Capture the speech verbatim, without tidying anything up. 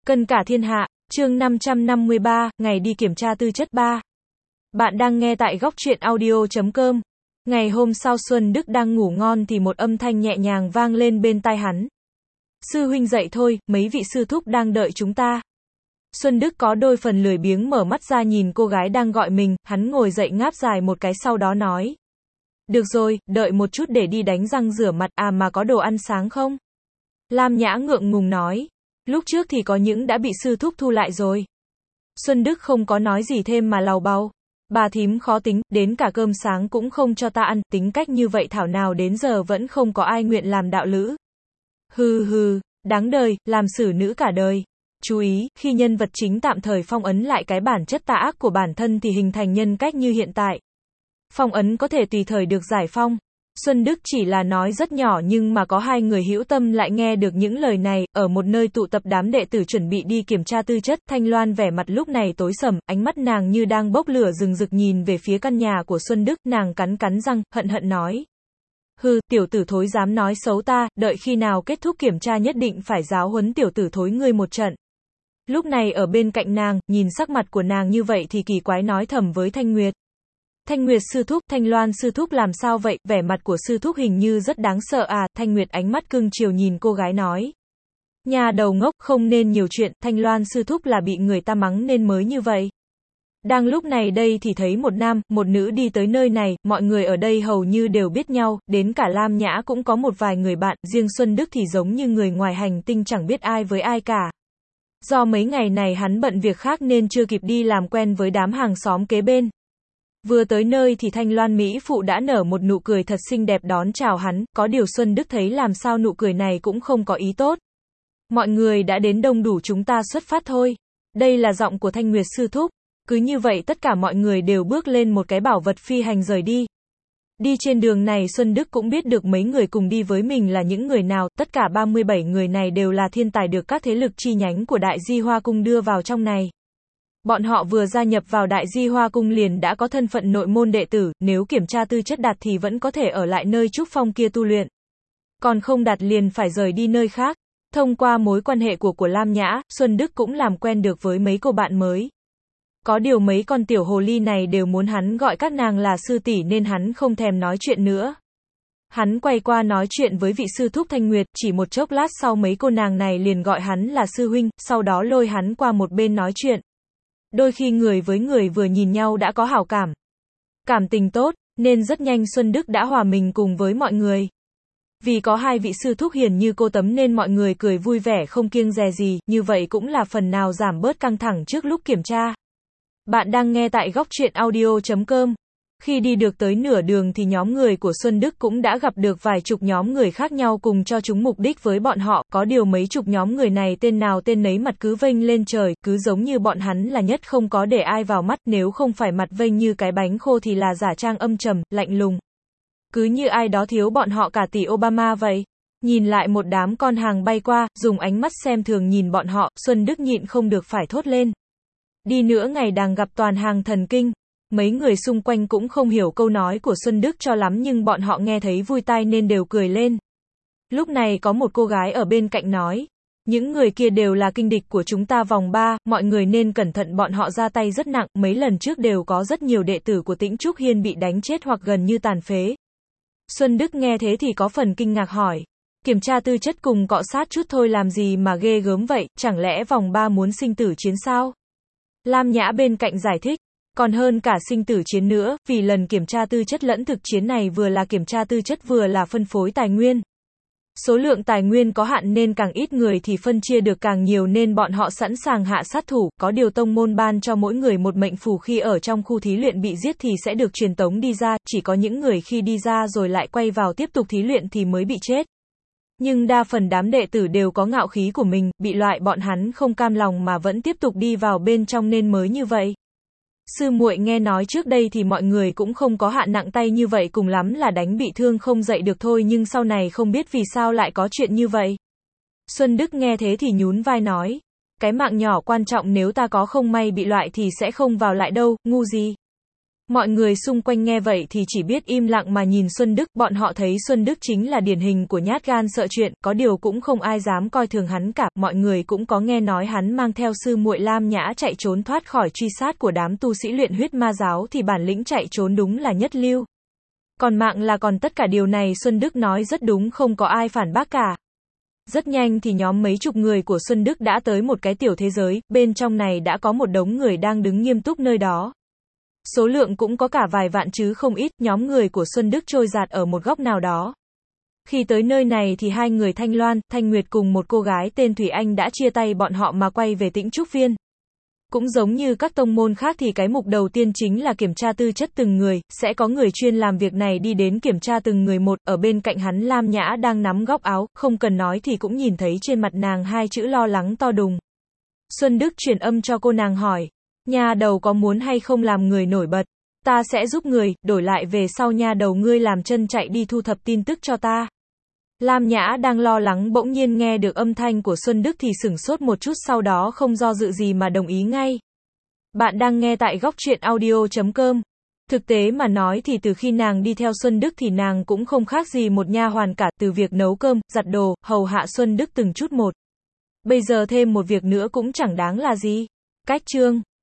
Cân cả thiên hạ, chương năm trăm năm mươi ba, ngày đi kiểm tra tư chất ba. Bạn đang nghe tại góc truyện audio chấm com. Ngày hôm sau Xuân Đức đang ngủ ngon thì một âm thanh nhẹ nhàng vang lên bên tai hắn. Sư huynh dậy thôi, mấy vị sư thúc đang đợi chúng ta. Xuân Đức có đôi phần lười biếng mở mắt ra nhìn cô gái đang gọi mình, hắn ngồi dậy ngáp dài một cái sau đó nói. Được rồi, đợi một chút để đi đánh răng rửa mặt, à mà có đồ ăn sáng không? Lam Nhã ngượng ngùng nói. Lúc trước thì có những đã bị sư thúc thu lại rồi. Xuân Đức không có nói gì thêm mà lầu bầu. Bà thím khó tính, đến cả cơm sáng cũng không cho ta ăn, tính cách như vậy thảo nào đến giờ vẫn không có ai nguyện làm đạo lữ. Hừ hừ, đáng đời, làm xử nữ cả đời. Chú ý, khi nhân vật chính tạm thời phong ấn lại cái bản chất tà ác của bản thân thì hình thành nhân cách như hiện tại. Phong ấn có thể tùy thời được giải phong. Xuân Đức chỉ là nói rất nhỏ nhưng mà có hai người hữu tâm lại nghe được những lời này, ở một nơi tụ tập đám đệ tử chuẩn bị đi kiểm tra tư chất, Thanh Loan vẻ mặt lúc này tối sầm, ánh mắt nàng như đang bốc lửa rừng rực nhìn về phía căn nhà của Xuân Đức, nàng cắn cắn răng, hận hận nói. Hừ, tiểu tử thối dám nói xấu ta, đợi khi nào kết thúc kiểm tra nhất định phải giáo huấn tiểu tử thối ngươi một trận. Lúc này ở bên cạnh nàng, nhìn sắc mặt của nàng như vậy thì kỳ quái nói thầm với Thanh Nguyệt. Thanh Nguyệt sư thúc, Thanh Loan sư thúc làm sao vậy, vẻ mặt của sư thúc hình như rất đáng sợ à, Thanh Nguyệt ánh mắt cưng chiều nhìn cô gái nói. Nhà đầu ngốc, không nên nhiều chuyện, Thanh Loan sư thúc là bị người ta mắng nên mới như vậy. Đang lúc này đây thì thấy một nam, một nữ đi tới nơi này, mọi người ở đây hầu như đều biết nhau, đến cả Lam Nhã cũng có một vài người bạn, riêng Xuân Đức thì giống như người ngoài hành tinh chẳng biết ai với ai cả. Do mấy ngày này hắn bận việc khác nên chưa kịp đi làm quen với đám hàng xóm kế bên. Vừa tới nơi thì Thanh Loan Mỹ Phụ đã nở một nụ cười thật xinh đẹp đón chào hắn, có điều Xuân Đức thấy làm sao nụ cười này cũng không có ý tốt. Mọi người đã đến đông đủ, chúng ta xuất phát thôi. Đây là giọng của Thanh Nguyệt sư thúc. Cứ như vậy tất cả mọi người đều bước lên một cái bảo vật phi hành rời đi. Đi trên đường này Xuân Đức cũng biết được mấy người cùng đi với mình là những người nào, tất cả ba mươi bảy người này đều là thiên tài được các thế lực chi nhánh của Đại Di Hoa Cung đưa vào trong này. Bọn họ vừa gia nhập vào Đại Di Hoa Cung liền đã có thân phận nội môn đệ tử, nếu kiểm tra tư chất đạt thì vẫn có thể ở lại nơi trúc phong kia tu luyện. Còn không đạt liền phải rời đi nơi khác. Thông qua mối quan hệ của của Lam Nhã, Xuân Đức cũng làm quen được với mấy cô bạn mới. Có điều mấy con tiểu hồ ly này đều muốn hắn gọi các nàng là sư tỷ nên hắn không thèm nói chuyện nữa. Hắn quay qua nói chuyện với vị sư thúc Thanh Nguyệt, chỉ một chốc lát sau mấy cô nàng này liền gọi hắn là sư huynh, sau đó lôi hắn qua một bên nói chuyện. Đôi khi người với người vừa nhìn nhau đã có hảo cảm. Cảm tình tốt, nên rất nhanh Xuân Đức đã hòa mình cùng với mọi người. Vì có hai vị sư thúc hiền như cô Tấm nên mọi người cười vui vẻ không kiêng dè gì, như vậy cũng là phần nào giảm bớt căng thẳng trước lúc kiểm tra. Bạn đang nghe tại góc truyện audio chấm com. Khi đi được tới nửa đường thì nhóm người của Xuân Đức cũng đã gặp được vài chục nhóm người khác nhau cùng cho chúng mục đích với bọn họ, có điều mấy chục nhóm người này tên nào tên nấy mặt cứ vênh lên trời, cứ giống như bọn hắn là nhất không có để ai vào mắt, nếu không phải mặt vênh như cái bánh khô thì là giả trang âm trầm, lạnh lùng. Cứ như ai đó thiếu bọn họ cả tỷ Obama vậy. Nhìn lại một đám con hàng bay qua, dùng ánh mắt xem thường nhìn bọn họ, Xuân Đức nhịn không được phải thốt lên. Đi nữa ngày đàng gặp toàn hàng thần kinh. Mấy người xung quanh cũng không hiểu câu nói của Xuân Đức cho lắm nhưng bọn họ nghe thấy vui tai nên đều cười lên. Lúc này có một cô gái ở bên cạnh nói. Những người kia đều là kinh địch của chúng ta vòng ba, mọi người nên cẩn thận bọn họ ra tay rất nặng, mấy lần trước đều có rất nhiều đệ tử của Tĩnh Trúc Hiên bị đánh chết hoặc gần như tàn phế. Xuân Đức nghe thế thì có phần kinh ngạc hỏi. Kiểm tra tư chất cùng cọ sát chút thôi làm gì mà ghê gớm vậy, chẳng lẽ vòng ba muốn sinh tử chiến sao? Lam Nhã bên cạnh giải thích. Còn hơn cả sinh tử chiến nữa, vì lần kiểm tra tư chất lẫn thực chiến này vừa là kiểm tra tư chất vừa là phân phối tài nguyên. Số lượng tài nguyên có hạn nên càng ít người thì phân chia được càng nhiều nên bọn họ sẵn sàng hạ sát thủ, có điều tông môn ban cho mỗi người một mệnh phù khi ở trong khu thí luyện bị giết thì sẽ được truyền tống đi ra, chỉ có những người khi đi ra rồi lại quay vào tiếp tục thí luyện thì mới bị chết. Nhưng đa phần đám đệ tử đều có ngạo khí của mình, bị loại bọn hắn không cam lòng mà vẫn tiếp tục đi vào bên trong nên mới như vậy. Sư muội nghe nói trước đây thì mọi người cũng không có hạ nặng tay như vậy, cùng lắm là đánh bị thương không dậy được thôi, nhưng sau này không biết vì sao lại có chuyện như vậy. Xuân Đức nghe thế thì nhún vai nói, cái mạng nhỏ quan trọng, nếu ta có không may bị loại thì sẽ không vào lại đâu, ngu gì. Mọi người xung quanh nghe vậy thì chỉ biết im lặng mà nhìn Xuân Đức, bọn họ thấy Xuân Đức chính là điển hình của nhát gan sợ chuyện, có điều cũng không ai dám coi thường hắn cả, mọi người cũng có nghe nói hắn mang theo sư muội Lam Nhã chạy trốn thoát khỏi truy sát của đám tu sĩ luyện huyết ma giáo thì bản lĩnh chạy trốn đúng là nhất lưu. Còn mạng là còn tất cả điều này Xuân Đức nói rất đúng, không có ai phản bác cả. Rất nhanh thì nhóm mấy chục người của Xuân Đức đã tới một cái tiểu thế giới, bên trong này đã có một đống người đang đứng nghiêm túc nơi đó. Số lượng cũng có cả vài vạn chứ không ít, nhóm người của Xuân Đức trôi dạt ở một góc nào đó. Khi tới nơi này thì hai người Thanh Loan, Thanh Nguyệt cùng một cô gái tên Thủy Anh đã chia tay bọn họ mà quay về Tĩnh Trúc Viên. Cũng giống như các tông môn khác thì cái mục đầu tiên chính là kiểm tra tư chất từng người, sẽ có người chuyên làm việc này đi đến kiểm tra từng người một, ở bên cạnh hắn Lam Nhã đang nắm góc áo, không cần nói thì cũng nhìn thấy trên mặt nàng hai chữ lo lắng to đùng. Xuân Đức truyền âm cho cô nàng hỏi, nha đầu có muốn hay không làm người nổi bật? Ta sẽ giúp người, đổi lại về sau nha đầu ngươi làm chân chạy đi thu thập tin tức cho ta. Lam Nhã đang lo lắng bỗng nhiên nghe được âm thanh của Xuân Đức thì sửng sốt một chút, sau đó không do dự gì mà đồng ý ngay. Bạn đang nghe tại góc truyện audio chấm com. Thực tế mà nói thì từ khi nàng đi theo Xuân Đức thì nàng cũng không khác gì một nha hoàn cả, từ việc nấu cơm, giặt đồ, hầu hạ Xuân Đức từng chút một. Bây giờ thêm một việc nữa cũng chẳng đáng là gì. Cách chương